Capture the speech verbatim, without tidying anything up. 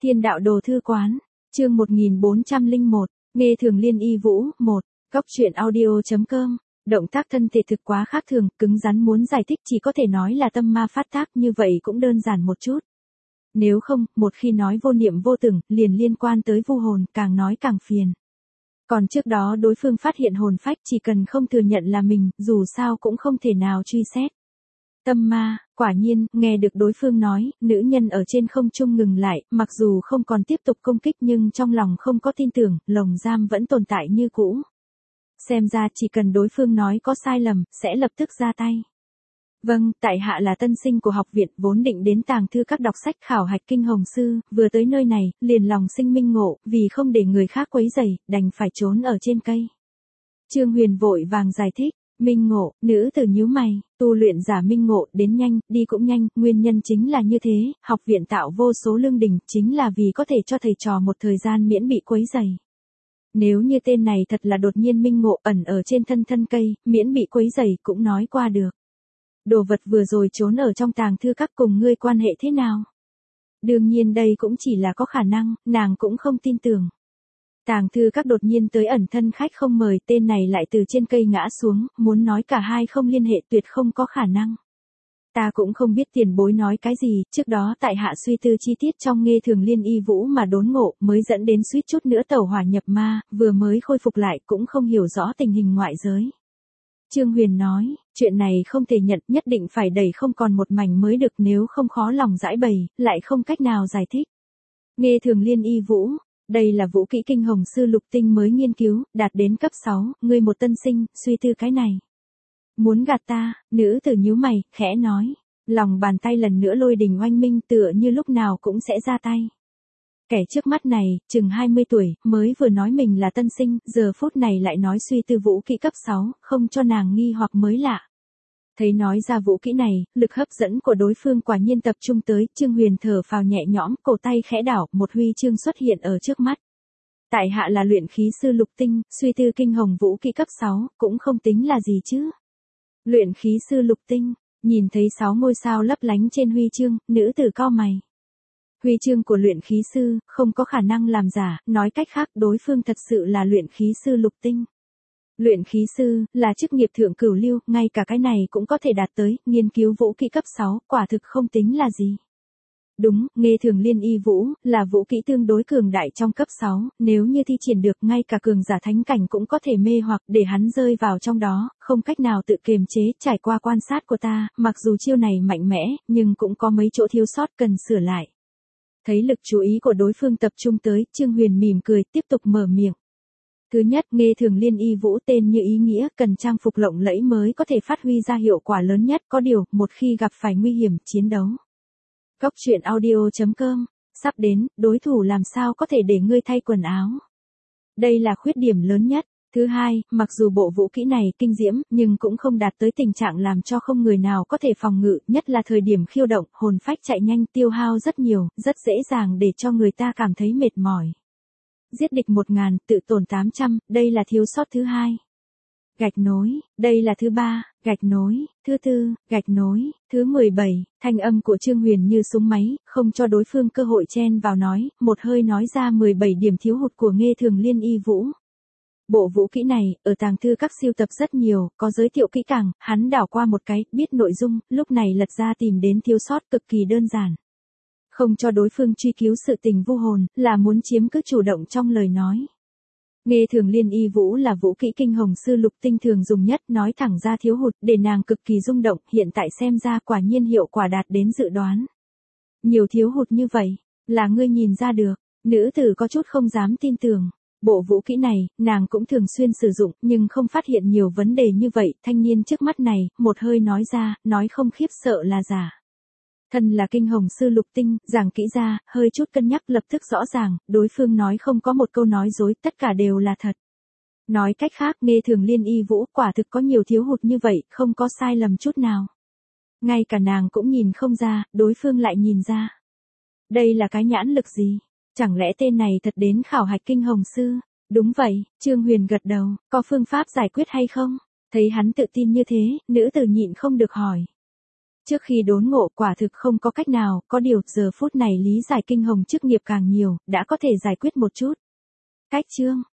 Thiên đạo đồ thư quán, chương một nghìn bốn trăm lẻ một, nghe thường liên y vũ, một, góc truyện audio.com, động tác thân thể thực quá khác thường, cứng rắn muốn giải thích chỉ có thể nói là tâm ma phát tác, như vậy cũng đơn giản một chút. Nếu không, một khi nói vô niệm vô tưởng, liền liên quan tới vu hồn, càng nói càng phiền. Còn trước đó đối phương phát hiện hồn phách, chỉ cần không thừa nhận là mình, dù sao cũng không thể nào truy xét. Tâm ma, quả nhiên, nghe được đối phương nói, nữ nhân ở trên không trung ngừng lại, mặc dù không còn tiếp tục công kích nhưng trong lòng không có tin tưởng, lồng giam vẫn tồn tại như cũ. Xem ra chỉ cần đối phương nói có sai lầm, sẽ lập tức ra tay. Vâng, tại hạ là tân sinh của học viện, vốn định đến tàng thư các đọc sách khảo hạch kinh hồng sư, vừa tới nơi này, liền lòng sinh minh ngộ, vì không để người khác quấy rầy, đành phải trốn ở trên cây. Trương Huyền vội vàng giải thích. Minh ngộ, nữ tử nhíu mày, tu luyện giả minh ngộ, đến nhanh, đi cũng nhanh, nguyên nhân chính là như thế, học viện tạo vô số lương đình, chính là vì có thể cho thầy trò một thời gian miễn bị quấy rầy. Nếu như tên này thật là đột nhiên minh ngộ ẩn ở trên thân thân cây, miễn bị quấy rầy cũng nói qua được. Đồ vật vừa rồi trốn ở trong tàng thư các cùng ngươi quan hệ thế nào? Đương nhiên đây cũng chỉ là có khả năng, nàng cũng không tin tưởng. Tàng thư các đột nhiên tới ẩn thân khách không mời, tên này lại từ trên cây ngã xuống, muốn nói cả hai không liên hệ tuyệt không có khả năng. Ta cũng không biết tiền bối nói cái gì, trước đó tại hạ suy tư chi tiết trong nghe thường liên y vũ mà đốn ngộ, mới dẫn đến suýt chút nữa tẩu hỏa nhập ma, vừa mới khôi phục lại cũng không hiểu rõ tình hình ngoại giới. Trương Huyền nói, chuyện này không thể nhận, nhất định phải đẩy không còn một mảnh mới được, nếu không khó lòng giải bày, lại không cách nào giải thích. Nghe thường liên y vũ. Đây là vũ kỹ kinh hồng sư lục tinh mới nghiên cứu, đạt đến cấp sáu, ngươi một tân sinh, suy tư cái này. Muốn gạt ta, nữ tử nhíu mày, khẽ nói. Lòng bàn tay lần nữa lôi đình oanh minh tựa như lúc nào cũng sẽ ra tay. Kẻ trước mắt này, chừng hai mươi tuổi, mới vừa nói mình là tân sinh, giờ phút này lại nói suy tư vũ kỹ cấp sáu, không cho nàng nghi hoặc mới lạ. Thấy nói ra vũ kỹ này, lực hấp dẫn của đối phương quả nhiên tập trung tới, Trương Huyền thở phào nhẹ nhõm, cổ tay khẽ đảo, một huy chương xuất hiện ở trước mắt. Tại hạ là luyện khí sư lục tinh, suy tư kinh hồng vũ kỹ cấp sáu, cũng không tính là gì chứ. Luyện khí sư lục tinh, nhìn thấy sáu ngôi sao lấp lánh trên huy chương, nữ tử cau mày. Huy chương của luyện khí sư, không có khả năng làm giả, nói cách khác đối phương thật sự là luyện khí sư lục tinh. Luyện khí sư, là chức nghiệp thượng cửu lưu, ngay cả cái này cũng có thể đạt tới, nghiên cứu vũ kỹ cấp sáu, quả thực không tính là gì. Đúng, nghe thường liên y vũ, là vũ kỹ tương đối cường đại trong cấp sáu, nếu như thi triển được ngay cả cường giả thánh cảnh cũng có thể mê hoặc để hắn rơi vào trong đó, không cách nào tự kiềm chế, trải qua quan sát của ta, mặc dù chiêu này mạnh mẽ, nhưng cũng có mấy chỗ thiếu sót cần sửa lại. Thấy lực chú ý của đối phương tập trung tới, Trương Huyền mỉm cười, tiếp tục mở miệng. Thứ nhất, nghe thường liên y vũ tên như ý nghĩa, cần trang phục lộng lẫy mới có thể phát huy ra hiệu quả lớn nhất, có điều, một khi gặp phải nguy hiểm, chiến đấu. Góc truyện audio.com, sắp đến, đối thủ làm sao có thể để ngươi thay quần áo. Đây là khuyết điểm lớn nhất. Thứ hai, mặc dù bộ vũ kỹ này kinh diễm, nhưng cũng không đạt tới tình trạng làm cho không người nào có thể phòng ngự, nhất là thời điểm khiêu động, hồn phách chạy nhanh, tiêu hao rất nhiều, rất dễ dàng để cho người ta cảm thấy mệt mỏi. Giết địch một ngàn, tự tổn tám trăm, đây là thiếu sót thứ hai. Gạch nối, đây là thứ ba, gạch nối, thứ tư, gạch nối, thứ mười bảy, thanh âm của Trương Huyền như súng máy, không cho đối phương cơ hội chen vào nói, một hơi nói ra mười bảy điểm thiếu hụt của nghe thường liên y vũ. Bộ vũ kỹ này, ở tàng thư các siêu tập rất nhiều, có giới thiệu kỹ càng, hắn đảo qua một cái, biết nội dung, lúc này lật ra tìm đến thiếu sót cực kỳ đơn giản. Không cho đối phương truy cứu sự tình vu hồn, là muốn chiếm cứ chủ động trong lời nói. Nghe thường liên y vũ là vũ kỹ kinh hồng sư lục tinh thường dùng nhất, nói thẳng ra thiếu hụt, để nàng cực kỳ rung động, hiện tại xem ra quả nhiên hiệu quả đạt đến dự đoán. Nhiều thiếu hụt như vậy, là ngươi nhìn ra được, nữ tử có chút không dám tin tưởng. Bộ vũ kỹ này, nàng cũng thường xuyên sử dụng, nhưng không phát hiện nhiều vấn đề như vậy, thanh niên trước mắt này, một hơi nói ra, nói không khiếp sợ là giả. Thân là kinh hồng sư lục tinh, giảng kỹ ra, hơi chút cân nhắc lập tức rõ ràng, đối phương nói không có một câu nói dối, tất cả đều là thật. Nói cách khác, nghe thường liên y vũ quả thực có nhiều thiếu hụt như vậy, không có sai lầm chút nào. Ngay cả nàng cũng nhìn không ra, đối phương lại nhìn ra. Đây là cái nhãn lực gì? Chẳng lẽ tên này thật đến khảo hạch kinh hồng sư? Đúng vậy, Trương Huyền gật đầu, có phương pháp giải quyết hay không? Thấy hắn tự tin như thế, nữ tử nhịn không được hỏi. Trước khi đốn ngộ quả thực không có cách nào, có điều giờ phút này lý giải kinh hồng chức nghiệp càng nhiều, đã có thể giải quyết một chút. Cách chương